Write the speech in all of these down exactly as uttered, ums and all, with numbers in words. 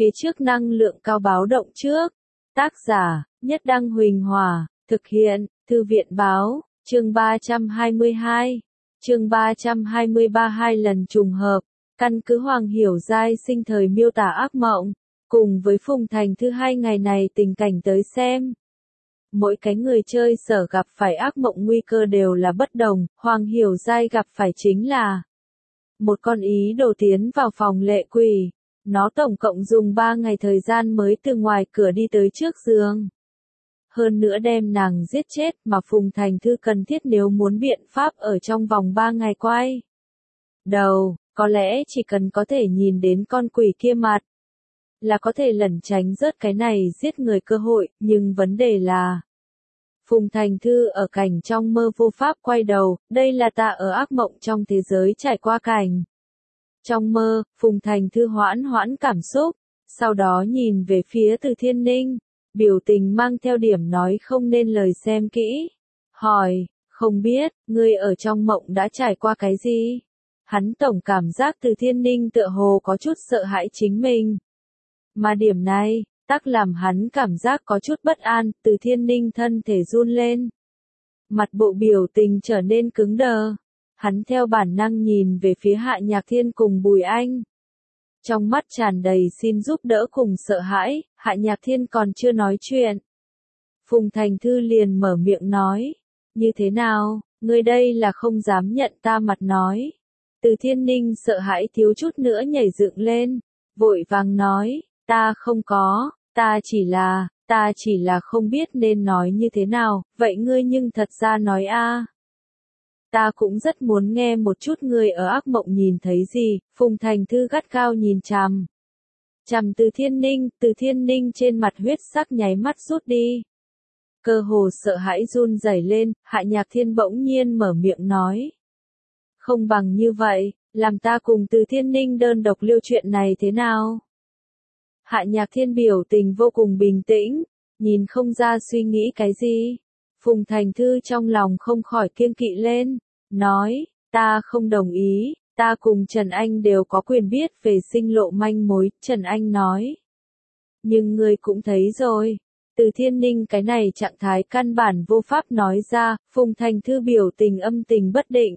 Phía trước năng lượng cao báo động trước. Tác giả, Nhất Đăng Huỳnh Hòa, thực hiện, Thư viện Báo, chương ba trăm hai mươi hai. Chương ba trăm hai mươi ba hai lần trùng hợp, căn cứ Hoàng Hiểu Giai sinh thời miêu tả ác mộng, cùng với Phùng Thành Thư hai ngày này tình cảnh tới xem. Mỗi cái người chơi sở gặp phải ác mộng nguy cơ đều là bất đồng, Hoàng Hiểu Giai gặp phải chính là một con ý đồ tiến vào phòng lệ quỷ. Nó tổng cộng dùng ba ngày thời gian mới từ ngoài cửa đi tới trước giường. Hơn nữa đem nàng giết chết mà Phùng Thành Thư cần thiết nếu muốn biện pháp ở trong vòng ba ngày quay đầu, có lẽ chỉ cần có thể nhìn đến con quỷ kia mặt, là có thể lẩn tránh rớt cái này giết người cơ hội, nhưng vấn đề là Phùng Thành Thư ở cảnh trong mơ vô pháp quay đầu, đây là ta ở ác mộng trong thế giới trải qua cảnh. Trong mơ, Phùng Thành Thư hoãn hoãn cảm xúc, sau đó nhìn về phía Từ Thiên Ninh, biểu tình mang theo điểm nói không nên lời xem kỹ. Hỏi, không biết, ngươi ở trong mộng đã trải qua cái gì? Hắn tổng cảm giác Từ Thiên Ninh tựa hồ có chút sợ hãi chính mình. Mà điểm này, tác làm hắn cảm giác có chút bất an, Từ Thiên Ninh thân thể run lên. Mặt bộ biểu tình trở nên cứng đờ. Hắn theo bản năng nhìn về phía Hạ Nhạc Thiên cùng Bùi Anh. Trong mắt tràn đầy xin giúp đỡ cùng sợ hãi, Hạ Nhạc Thiên còn chưa nói chuyện. Phùng Thành Thư liền mở miệng nói, như thế nào, ngươi đây là không dám nhận ta mặt nói. Từ Thiên Ninh sợ hãi thiếu chút nữa nhảy dựng lên, vội vàng nói, ta không có, ta chỉ là, ta chỉ là không biết nên nói như thế nào, vậy ngươi nhưng thật ra nói a. Ta cũng rất muốn nghe một chút ngươi ở ác mộng nhìn thấy gì, Phùng Thành Thư gắt gao nhìn chằm. Chằm Từ Thiên Ninh, Từ Thiên Ninh trên mặt huyết sắc nháy mắt rút đi. Cơ hồ sợ hãi run rẩy lên, Hạ Nhạc Thiên bỗng nhiên mở miệng nói. Không bằng như vậy, làm ta cùng Từ Thiên Ninh đơn độc liêu chuyện này thế nào? Hạ Nhạc Thiên biểu tình vô cùng bình tĩnh, nhìn không ra suy nghĩ cái gì. Phùng Thành Thư trong lòng không khỏi kiêng kỵ lên, nói, ta không đồng ý, ta cùng Trần Anh đều có quyền biết về sinh lộ manh mối, Trần Anh nói. Nhưng ngươi cũng thấy rồi, Từ Thiên Ninh cái này trạng thái căn bản vô pháp nói ra, Phùng Thành Thư biểu tình âm tình bất định.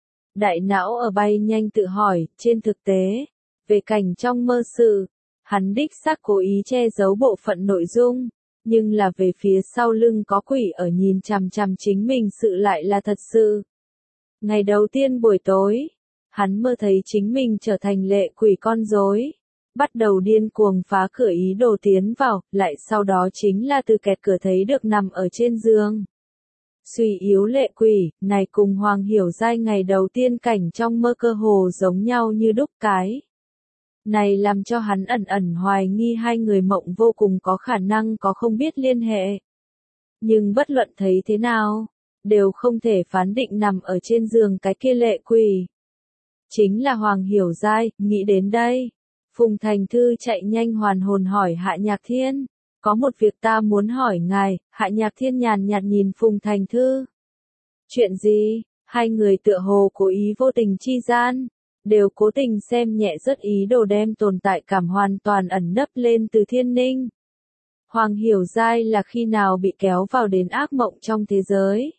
Đại não ở bay nhanh tự hỏi, trên thực tế, về cảnh trong mơ sự, hắn đích xác cố ý che giấu bộ phận nội dung. Nhưng là về phía sau lưng có quỷ ở nhìn chằm chằm chính mình sự lại là thật sự. Ngày đầu tiên buổi tối, hắn mơ thấy chính mình trở thành lệ quỷ con rối, bắt đầu điên cuồng phá cửa ý đồ tiến vào, lại sau đó chính là từ kẹt cửa thấy được nằm ở trên giường. Suy yếu lệ quỷ, này cùng Hoàng Hiểu Giai ngày đầu tiên cảnh trong mơ cơ hồ giống nhau như đúc cái. Này làm cho hắn ẩn ẩn hoài nghi hai người mộng vô cùng có khả năng có không biết liên hệ. Nhưng bất luận thấy thế nào, đều không thể phán định nằm ở trên giường cái kia lệ quỷ. Chính là Hoàng Hiểu Giai, nghĩ đến đây. Phùng Thành Thư chạy nhanh hoàn hồn hỏi Hạ Nhạc Thiên. Có một việc ta muốn hỏi ngài, Hạ Nhạc Thiên nhàn nhạt nhìn Phùng Thành Thư. Chuyện gì? Hai người tựa hồ cố ý vô tình chi gian. Đều cố tình xem nhẹ rất ý đồ đem tồn tại cảm hoàn toàn ẩn nấp lên Từ Thiên Ninh. Hoàng Hiểu Giai là khi nào bị kéo vào đến ác mộng trong thế giới.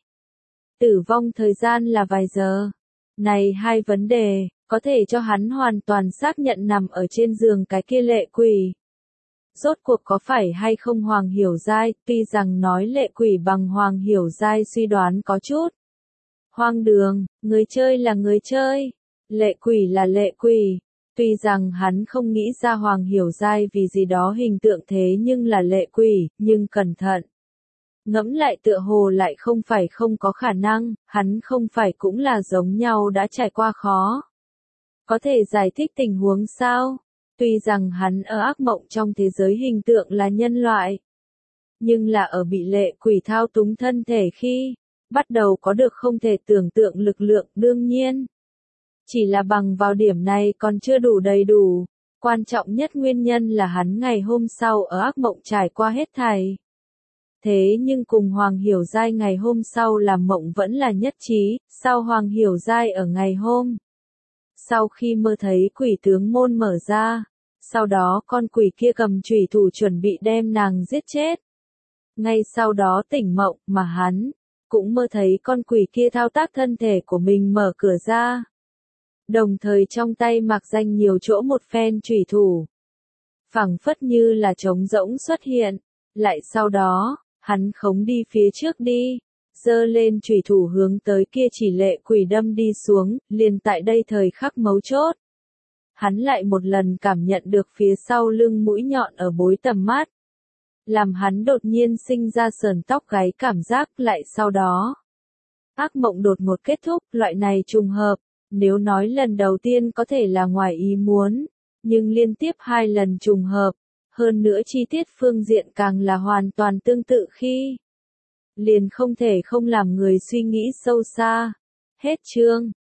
Tử vong thời gian là vài giờ. Này hai vấn đề, có thể cho hắn hoàn toàn xác nhận nằm ở trên giường cái kia lệ quỷ. Rốt cuộc có phải hay không Hoàng Hiểu Giai, tuy rằng nói lệ quỷ bằng Hoàng Hiểu Giai suy đoán có chút. Hoang đường, người chơi là người chơi. Lệ quỷ là lệ quỷ, tuy rằng hắn không nghĩ ra Hoàng Hiểu Giai vì gì đó hình tượng thế nhưng là lệ quỷ, nhưng cẩn thận. Ngẫm lại tựa hồ lại không phải không có khả năng, hắn không phải cũng là giống nhau đã trải qua khó. Có thể giải thích tình huống sao? Tuy rằng hắn ở ác mộng trong thế giới hình tượng là nhân loại, nhưng là ở bị lệ quỷ thao túng thân thể khi, bắt đầu có được không thể tưởng tượng lực lượng đương nhiên. Chỉ là bằng vào điểm này còn chưa đủ đầy đủ, quan trọng nhất nguyên nhân là hắn ngày hôm sau ở ác mộng trải qua hết thảy. Thế nhưng cùng Hoàng Hiểu Giai ngày hôm sau làm mộng vẫn là nhất trí, sau Hoàng Hiểu Giai ở ngày hôm. Sau khi mơ thấy quỷ tướng môn mở ra, Sau đó con quỷ kia cầm chùy thủ chuẩn bị đem nàng giết chết. Ngay sau đó tỉnh mộng mà hắn cũng mơ thấy con quỷ kia thao tác thân thể của mình mở cửa ra. Đồng thời trong tay mặc danh nhiều chỗ một phen chùy thủ. Phẳng phất như là trống rỗng xuất hiện. Lại sau đó, hắn khống đi phía trước đi. Giơ lên chùy thủ hướng tới kia chỉ lệ quỷ đâm đi xuống, liền tại đây thời khắc mấu chốt. Hắn lại một lần cảm nhận được phía sau lưng mũi nhọn ở bối tầm mắt. Làm hắn đột nhiên sinh ra sờn tóc gáy cảm giác lại sau đó. Ác mộng đột ngột kết thúc, loại này trùng hợp, nếu nói lần đầu tiên có thể là ngoài ý muốn, nhưng liên tiếp hai lần trùng hợp, hơn nữa chi tiết phương diện càng là hoàn toàn tương tự khi. Liền không thể không làm người suy nghĩ sâu xa. Hết chương.